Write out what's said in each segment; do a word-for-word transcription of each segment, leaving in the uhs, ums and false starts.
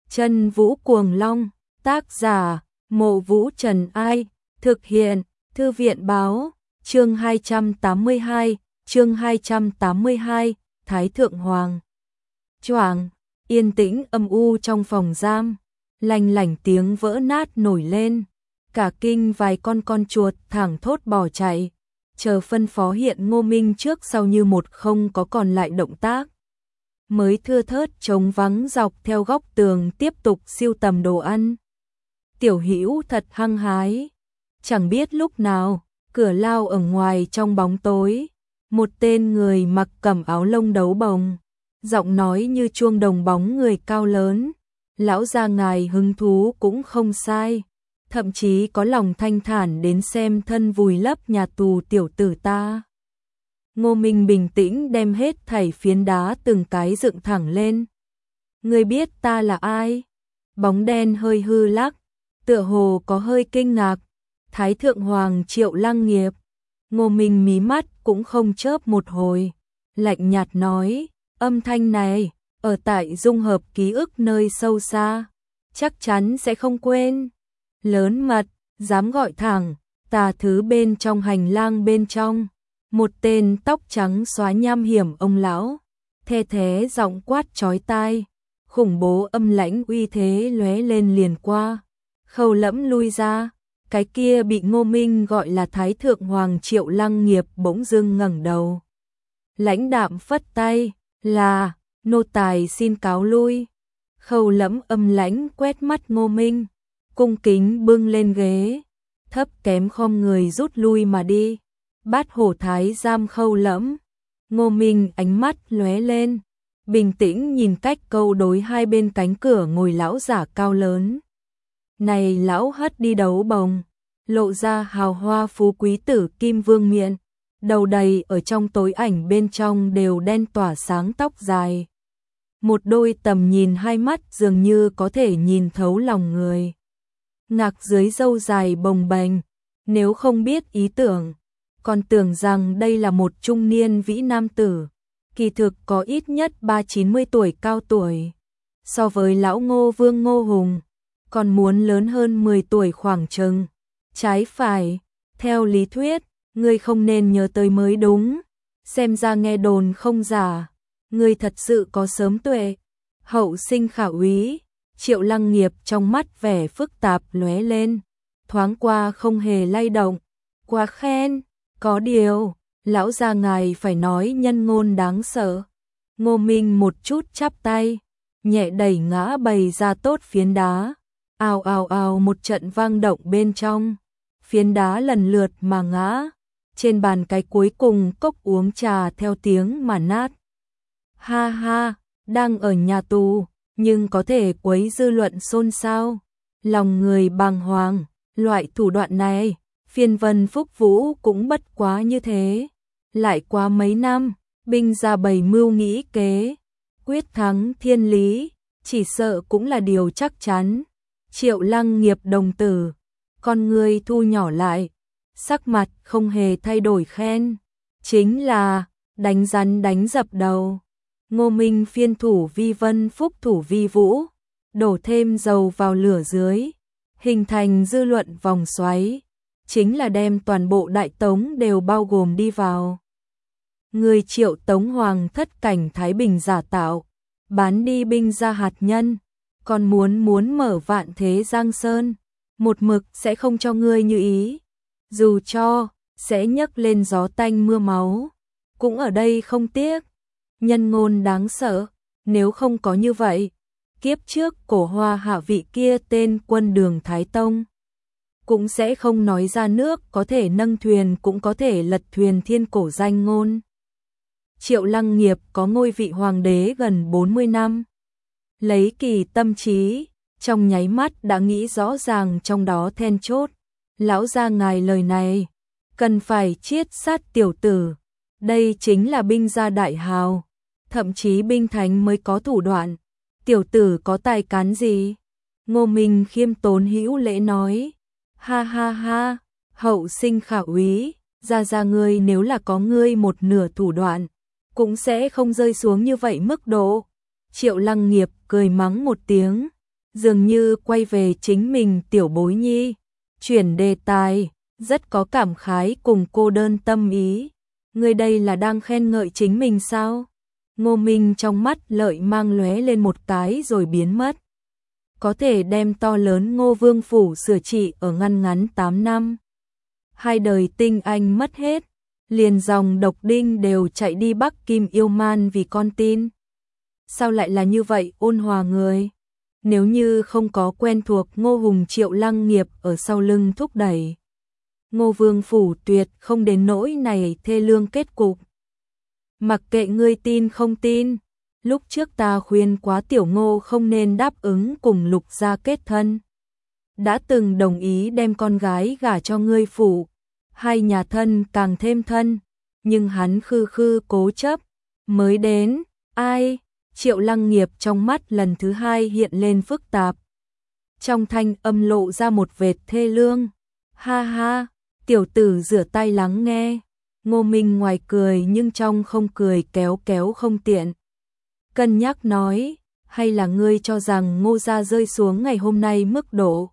Chân Vũ Cuồng Long, tác giả, Mộ Vũ Trần Ai, thực hiện, Thư viện Báo, chương hai trăm tám mươi hai, chương hai trăm tám mươi hai, Thái Thượng Hoàng. Choảng, yên tĩnh âm u trong phòng giam, lanh lảnh tiếng vỡ nát nổi lên, cả kinh vài con con chuột thẳng thốt bỏ chạy, chờ phân phó hiện Ngô Minh trước sau như một không có còn lại động tác. Mới thưa thớt trống vắng dọc theo góc tường tiếp tục siêu tầm đồ ăn. Tiểu Hữu thật hăng hái, chẳng biết lúc nào, cửa lao ở ngoài trong bóng tối, một tên người mặc cẩm áo lông đấu bồng, giọng nói như chuông đồng bóng người cao lớn, lão gia ngài hứng thú cũng không sai, thậm chí có lòng thanh thản đến xem thân vùi lấp nhà tù tiểu tử ta. Ngô Minh bình tĩnh đem hết thảy phiến đá từng cái dựng thẳng lên. Ngươi biết ta là ai? Bóng đen hơi hư lắc, tựa hồ có hơi kinh ngạc. Thái Thượng Hoàng Triệu Lăng Nghiệp. Ngô Minh mí mắt cũng không chớp một hồi, lạnh nhạt nói, âm thanh này, ở tại dung hợp ký ức nơi sâu xa, chắc chắn sẽ không quên. Lớn mật, dám gọi thẳng, tà thứ bên trong hành lang bên trong. Một tên tóc trắng xóa nham hiểm ông lão, the thế giọng quát chói tai, khủng bố âm lãnh uy thế lóe lên liền qua. Khâu Lẫm lui ra, cái kia bị Ngô Minh gọi là Thái Thượng Hoàng Triệu Lăng Nghiệp bỗng dưng ngẩng đầu. Lãnh đạm phất tay, là, nô tài xin cáo lui. Khâu Lẫm âm lãnh quét mắt Ngô Minh, cung kính bưng lên ghế, thấp kém khom người rút lui mà đi. Bát hổ thái giam Khâu Lẫm. Ngô Minh ánh mắt lóe lên, bình tĩnh nhìn cách câu đối hai bên cánh cửa ngồi lão giả cao lớn. Này lão hất đi đấu bồng, lộ ra hào hoa phú quý tử kim vương miện, đầu đầy ở trong tối ảnh bên trong đều đen tỏa sáng tóc dài. Một đôi tầm nhìn hai mắt dường như có thể nhìn thấu lòng người. Ngạc dưới râu dài bồng bềnh, nếu không biết ý tưởng, còn tưởng rằng đây là một trung niên vĩ nam tử, kỳ thực có ít nhất ba chín mươi tuổi cao tuổi. So với lão Ngô Vương Ngô Hùng, còn muốn lớn hơn mười tuổi khoảng chừng. Trái phải, theo lý thuyết, ngươi không nên nhớ tới mới đúng. Xem ra nghe đồn không giả, ngươi thật sự có sớm tuệ. Hậu sinh khả úy, Triệu Lăng Nghiệp trong mắt vẻ phức tạp lóe lên, thoáng qua không hề lay động. Quá khen. Có điều, lão gia ngài phải nói nhân ngôn đáng sợ. Ngô Minh một chút chắp tay, nhẹ đẩy ngã bày ra tốt phiến đá. Ào ào ào một trận vang động bên trong, phiến đá lần lượt mà ngã. Trên bàn cái cuối cùng cốc uống trà theo tiếng mà nát. Ha ha, đang ở nhà tù, nhưng có thể quấy dư luận xôn xao. Lòng người bàng hoàng, loại thủ đoạn này. Phiên Vân Phúc Vũ cũng bất quá như thế. Lại qua mấy năm, binh ra bày mưu nghĩ kế, quyết thắng thiên lý, chỉ sợ cũng là điều chắc chắn. Triệu Lăng Nghiệp đồng tử, con người thu nhỏ lại, sắc mặt không hề thay đổi khen. Chính là, đánh rắn đánh dập đầu. Ngô Minh phiên thủ vi Vân Phúc thủ vi Vũ, đổ thêm dầu vào lửa dưới, hình thành dư luận vòng xoáy. Chính là đem toàn bộ Đại Tống đều bao gồm đi vào. Người Triệu Tống Hoàng thất cảnh Thái Bình giả tạo, bán đi binh ra hạt nhân, còn muốn muốn mở vạn thế Giang Sơn, một mực sẽ không cho ngươi như ý. Dù cho, sẽ nhấc lên gió tanh mưa máu, cũng ở đây không tiếc. Nhân ngôn đáng sợ, nếu không có như vậy, kiếp trước cổ hoa hạ vị kia tên Quân Đường Thái Tông cũng sẽ không nói ra nước có thể nâng thuyền cũng có thể lật thuyền thiên cổ danh ngôn. Triệu Lăng Nghiệp có ngôi vị hoàng đế gần bốn mươi năm. Lấy kỳ tâm trí, trong nháy mắt đã nghĩ rõ ràng trong đó then chốt. Lão gia ngài lời này, cần phải chiết sát tiểu tử. Đây chính là binh gia đại hào, thậm chí binh thánh mới có thủ đoạn. Tiểu tử có tài cán gì? Ngô Minh khiêm tốn hữu lễ nói. Ha ha ha, hậu sinh khả úy, ra ra ngươi nếu là có ngươi một nửa thủ đoạn, cũng sẽ không rơi xuống như vậy mức độ. Triệu Lăng Nghiệp cười mắng một tiếng, dường như quay về chính mình tiểu bối nhi, chuyển đề tài, rất có cảm khái cùng cô đơn tâm ý. Ngươi đây là đang khen ngợi chính mình sao? Ngô Minh trong mắt lợi mang lóe lên một cái rồi biến mất. Có thể đem to lớn Ngô Vương phủ sửa trị ở ngăn ngắn tám năm. Hai đời tinh anh mất hết, liền dòng độc đinh đều chạy đi Bắc Kim Yêu Man vì con tin. Sao lại là như vậy ôn hòa người? Nếu như không có quen thuộc Ngô Hùng Triệu Lăng Nghiệp ở sau lưng thúc đẩy, Ngô Vương phủ tuyệt không đến nỗi này thê lương kết cục. Mặc kệ ngươi tin không tin, lúc trước ta khuyên quá tiểu Ngô không nên đáp ứng cùng Lục gia kết thân. Đã từng đồng ý đem con gái gả cho ngươi phủ, hai nhà thân càng thêm thân, nhưng hắn khư khư cố chấp, mới đến, ai? Triệu Lăng Nghiệp trong mắt lần thứ hai hiện lên phức tạp. Trong thanh âm lộ ra một vệt thê lương. Ha ha, tiểu tử rửa tay lắng nghe. Ngô Minh ngoài cười nhưng trong không cười kéo kéo không tiện. Cân nhắc nói, hay là ngươi cho rằng Ngô gia rơi xuống ngày hôm nay mức độ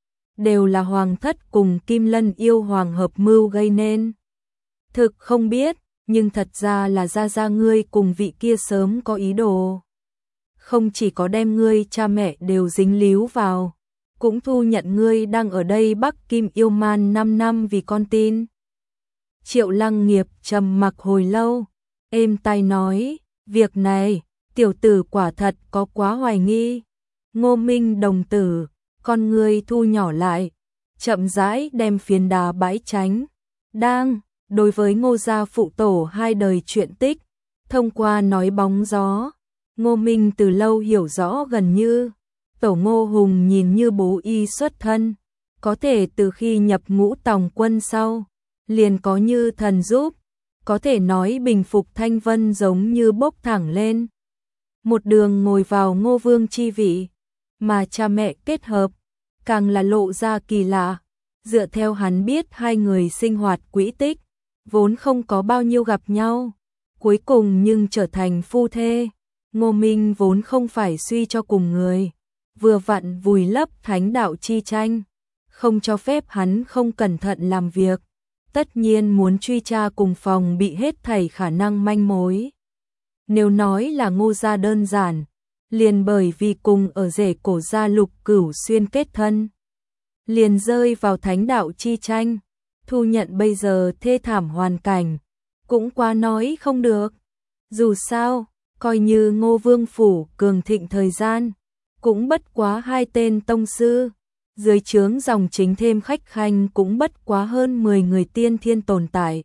đều là hoàng thất cùng Kim Lân yêu hoàng hợp mưu gây nên. Thực không biết, nhưng thật ra là gia gia ngươi cùng vị kia sớm có ý đồ. Không chỉ có đem ngươi cha mẹ đều dính líu vào, cũng thu nhận ngươi đang ở đây Bắc Kim Yêu Man năm năm vì con tin. Triệu Lăng Nghiệp trầm mặc hồi lâu, êm tai nói, việc này, tiểu tử quả thật có quá hoài nghi. Ngô Minh đồng tử, con ngươi thu nhỏ lại, chậm rãi đem phiến đá bãi tránh. Đang, đối với Ngô gia phụ tổ hai đời chuyện tích, thông qua nói bóng gió, Ngô Minh từ lâu hiểu rõ gần như, tổ Ngô Hùng nhìn như bố y xuất thân, có thể từ khi nhập ngũ tòng quân sau, liền có như thần giúp, có thể nói bình phục Thanh Vân giống như bốc thẳng lên. Một đường ngồi vào Ngô Vương chi vị, mà cha mẹ kết hợp, càng là lộ ra kỳ lạ. Dựa theo hắn biết hai người sinh hoạt quỹ tích, vốn không có bao nhiêu gặp nhau, cuối cùng nhưng trở thành phu thê. Ngô Minh vốn không phải suy cho cùng người, vừa vặn vùi lấp thánh đạo chi tranh, không cho phép hắn không cẩn thận làm việc, tất nhiên muốn truy tra cùng phòng bị hết thảy khả năng manh mối. Nếu nói là Ngô gia đơn giản, liền bởi vì cùng ở rể cổ gia Lục Cửu Xuyên kết thân, liền rơi vào thánh đạo chi tranh, thu nhận bây giờ thê thảm hoàn cảnh, cũng quá nói không được. Dù sao, coi như Ngô Vương phủ cường thịnh thời gian, cũng bất quá hai tên tông sư, dưới trướng dòng chính thêm khách khanh cũng bất quá hơn mười người tiên thiên tồn tại.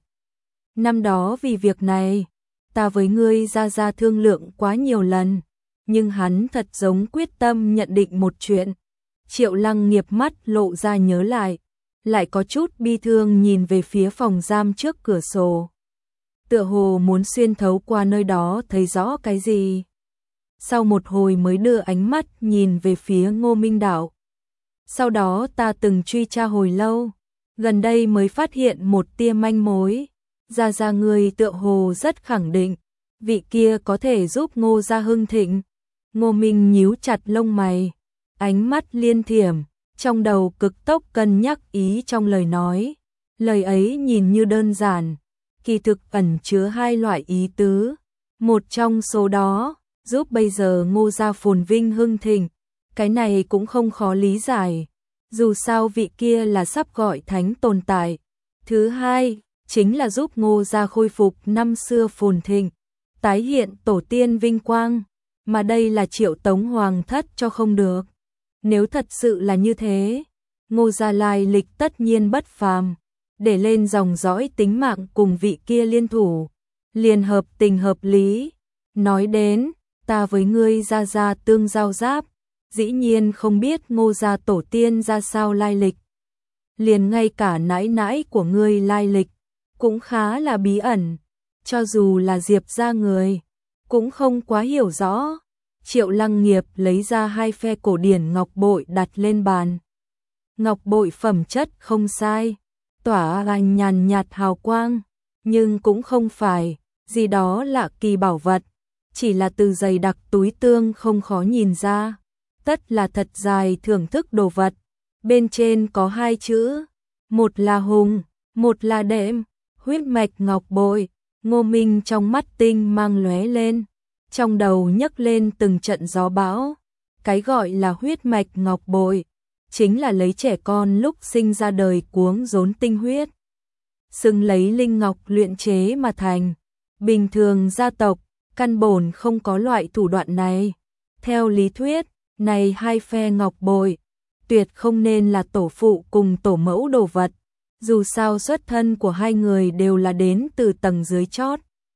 Năm đó vì việc này, ta với ngươi ra ra thương lượng quá nhiều lần, nhưng hắn thật giống quyết tâm nhận định một chuyện. Triệu Lăng Nghiệp mắt lộ ra nhớ lại, lại có chút bi thương nhìn về phía phòng giam trước cửa sổ. Tựa hồ muốn xuyên thấu qua nơi đó thấy rõ cái gì. Sau một hồi mới đưa ánh mắt nhìn về phía Ngô Minh Đạo. Sau đó ta từng truy tra hồi lâu, gần đây mới phát hiện một tia manh mối. Gia gia người tựa hồ rất khẳng định, vị kia có thể giúp Ngô gia hưng thịnh. Ngô Minh nhíu chặt lông mày, ánh mắt liên thiểm, trong đầu cực tốc cân nhắc ý trong lời nói. Lời ấy nhìn như đơn giản, kỳ thực ẩn chứa hai loại ý tứ. Một trong số đó, giúp bây giờ Ngô gia phồn vinh hưng thịnh, cái này cũng không khó lý giải. Dù sao vị kia là sắp gọi thánh tồn tại. Thứ hai, chính là giúp Ngô gia khôi phục năm xưa phồn thịnh, tái hiện tổ tiên vinh quang, mà đây là Triệu Tống hoàng thất cho không được. Nếu thật sự là như thế, Ngô gia lai lịch tất nhiên bất phàm, để lên dòng dõi tính mạng cùng vị kia liên thủ, liền hợp tình hợp lý. Nói đến, ta với ngươi gia gia tương giao giáp, dĩ nhiên không biết Ngô gia tổ tiên ra sao lai lịch. Liền ngay cả nãi nãi của ngươi lai lịch, cũng khá là bí ẩn, cho dù là Diệp gia người, cũng không quá hiểu rõ. Triệu Lăng Nghiệp lấy ra hai phe cổ điển ngọc bội đặt lên bàn. Ngọc bội phẩm chất không sai, tỏa ra nhàn nhạt hào quang, nhưng cũng không phải gì đó lạ kỳ bảo vật, chỉ là từ dày đặc túi tương không khó nhìn ra. tất là thật dài thưởng thức đồ vật. Bên trên có hai chữ, một là hùng, một là đệm, huyết mạch ngọc bội. Ngô Minh trong mắt tinh mang lóe lên, trong đầu nhấc lên từng trận gió bão. Cái gọi là huyết mạch ngọc bội, chính là lấy trẻ con lúc sinh ra đời cuống rốn tinh huyết, xưng lấy linh ngọc luyện chế mà thành. Bình thường gia tộc, căn bổn không có loại thủ đoạn này. Theo lý thuyết, này hai phe ngọc bội, tuyệt không nên là tổ phụ cùng tổ mẫu đồ vật. Dù sao xuất thân của hai người đều là đến từ tầng dưới chót,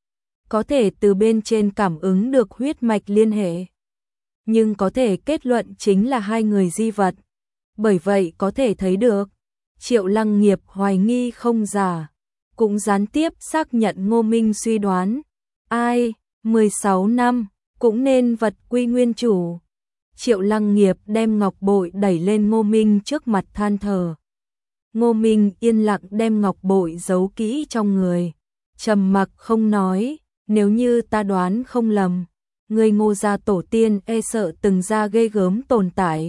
có thể từ bên trên cảm ứng được huyết mạch liên hệ, nhưng có thể kết luận chính là hai người di vật. Bởi vậy có thể thấy được, Triệu Lăng Nghiệp hoài nghi không giả, cũng gián tiếp xác nhận Ngô Minh suy đoán. Ai, mười sáu năm, cũng nên vật quy nguyên chủ. Triệu Lăng Nghiệp đem ngọc bội đẩy lên Ngô Minh trước mặt than thở. Ngô Minh yên lặng đem ngọc bội giấu kỹ trong người, trầm mặc không nói. Nếu như ta đoán không lầm, người Ngô gia tổ tiên e sợ từng ra ghê gớm tồn tại.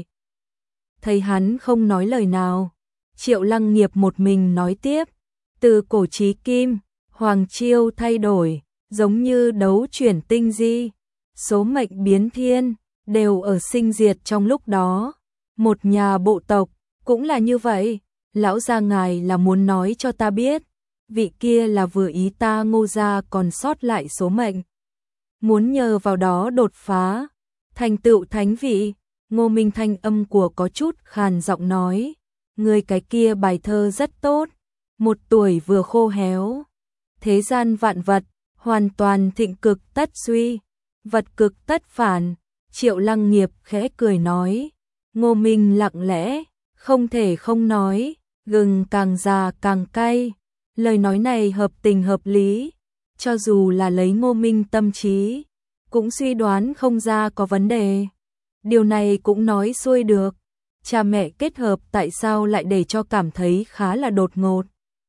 Thấy hắn không nói lời nào, Triệu Lăng Nghiệp một mình nói tiếp. Từ cổ chí kim, hoàng chiêu thay đổi, giống như đấu chuyển tinh di, số mệnh biến thiên, đều ở sinh diệt trong lúc đó. Một nhà bộ tộc, cũng là như vậy. Lão gia ngài là muốn nói cho ta biết, vị kia là vừa ý ta Ngô gia còn sót lại số mệnh, muốn nhờ vào đó đột phá, thành tựu thánh vị. Ngô Minh thanh âm của có chút khàn giọng nói, người cái kia bài thơ rất tốt, một tuổi vừa khô héo. Thế gian vạn vật, hoàn toàn thịnh cực tất suy, vật cực tất phản. Triệu Lăng Nghiệp khẽ cười nói. Ngô Minh lặng lẽ, không thể không nói, gừng càng già càng cay. Lời nói này hợp tình hợp lý, cho dù là lấy Ngô Minh tâm trí, cũng suy đoán không ra có vấn đề. Điều này cũng nói xuôi được, cha mẹ kết hợp tại sao lại để cho cảm thấy khá là đột ngột.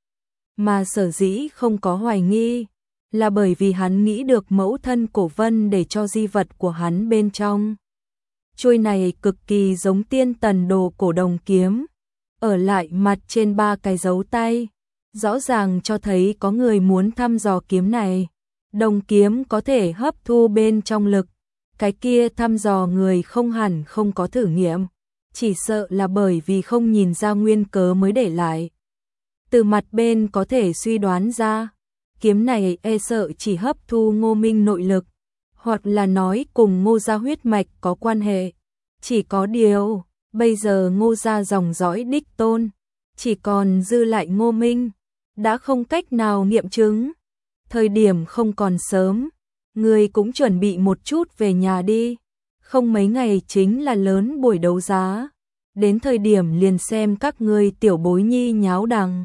Mà sở dĩ không có hoài nghi, là bởi vì hắn nghĩ được mẫu thân cổ vân để cho di vật của hắn bên trong. Chuôi này cực kỳ giống tiên tần đồ cổ đồng kiếm, ở lại mặt trên ba cái dấu tay, rõ ràng cho thấy có người muốn thăm dò kiếm này. Đồng kiếm có thể hấp thu bên trong lực, cái kia thăm dò người không hẳn không có thử nghiệm, chỉ sợ là bởi vì không nhìn ra nguyên cớ mới để lại. Từ mặt bên có thể suy đoán ra, kiếm này e sợ chỉ hấp thu Ngô Minh nội lực, hoặc là nói cùng Ngô gia huyết mạch có quan hệ. Chỉ có điều, bây giờ Ngô gia dòng dõi đích tôn, chỉ còn dư lại Ngô Minh, đã không cách nào nghiệm chứng. Thời điểm không còn sớm, người cũng chuẩn bị một chút về nhà đi, không mấy ngày chính là lớn buổi đấu giá, đến thời điểm liền xem các ngươi tiểu bối nhi nháo đằng.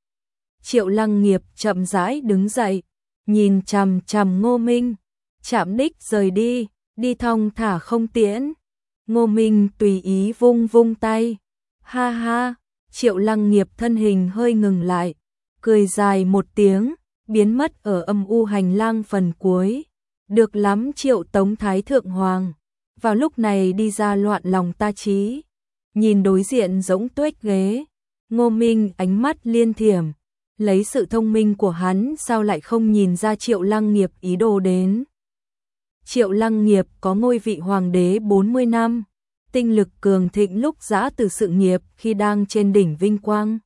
Triệu Lăng Nghiệp chậm rãi đứng dậy, nhìn chằm chằm Ngô Minh, chạm đích rời đi, đi thong thả không tiễn. Ngô Minh tùy ý vung vung tay, ha ha. Triệu Lăng Nghiệp thân hình hơi ngừng lại, cười dài một tiếng, biến mất ở âm u hành lang phần cuối. Được lắm Triệu Tống Thái Thượng Hoàng, vào lúc này đi ra loạn lòng ta trí. Nhìn đối diện rỗng tuếch ghế, Ngô Minh ánh mắt liên thiểm, lấy sự thông minh của hắn sao lại không nhìn ra Triệu Lăng Nghiệp ý đồ đến. Triệu Lăng Nghiệp có ngôi vị hoàng đế bốn mươi năm, tinh lực cường thịnh lúc giã từ sự nghiệp khi đang trên đỉnh vinh quang.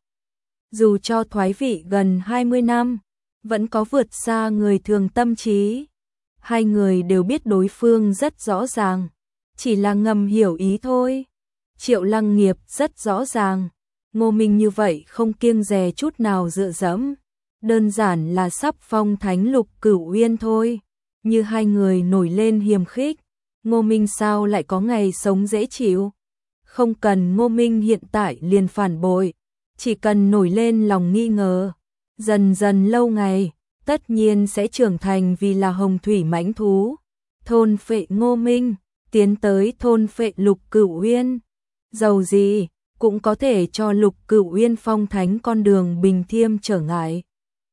Dù cho thoái vị gần hai mươi năm, vẫn có vượt xa người thường tâm trí. Hai người đều biết đối phương rất rõ ràng, chỉ là ngầm hiểu ý thôi. Triệu Lăng Nghiệp rất rõ ràng, Ngô Minh như vậy không kiêng dè chút nào dựa dẫm, đơn giản là sắp phong thánh Lục Cửu Uyên thôi. Như hai người nổi lên hiềm khích, Ngô Minh sao lại có ngày sống dễ chịu? Không cần Ngô Minh hiện tại liền phản bội, chỉ cần nổi lên lòng nghi ngờ, dần dần lâu ngày, tất nhiên sẽ trưởng thành vì là hồng thủy mãnh thú, thôn phệ Ngô Minh, tiến tới thôn phệ Lục Cửu Uyên. Dầu gì, cũng có thể cho Lục Cửu Uyên phong thánh con đường bình thiêm trở ngại.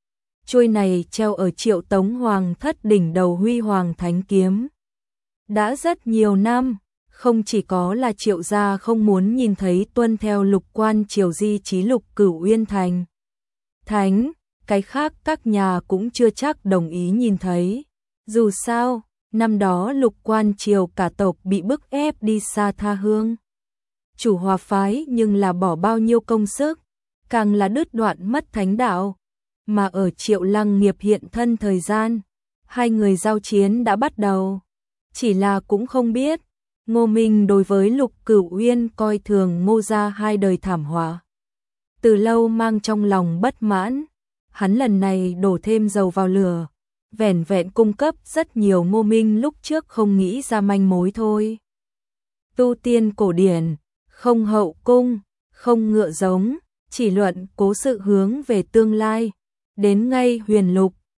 Chuôi này treo ở Triệu Tống Hoàng thất đỉnh đầu huy hoàng thánh kiếm. Đã rất nhiều năm, Không chỉ có là Triệu gia không muốn nhìn thấy tuân theo Lục Quan Triều di chí Lục Cửu Uyên thành thánh, cái khác các nhà cũng chưa chắc đồng ý nhìn thấy. Dù sao, năm đó Lục Quan Triều cả tộc bị bức ép đi xa tha hương. Chủ Hòa phái nhưng là bỏ bao nhiêu công sức, càng là đứt đoạn mất thánh đạo, mà ở Triệu Lăng Nghiệp hiện thân thời gian, hai người giao chiến đã bắt đầu. Chỉ là cũng không biết, Ngô Minh đối với Lục Cửu Uyên coi thường Ngô gia hai đời thảm họa. Từ lâu mang trong lòng bất mãn, hắn lần này đổ thêm dầu vào lửa, vẻn vẹn cung cấp rất nhiều Ngô Minh lúc trước không nghĩ ra manh mối thôi. Tu tiên cổ điển, không hậu cung, không ngựa giống, chỉ luận cố sự hướng về tương lai, đến ngay huyền lục,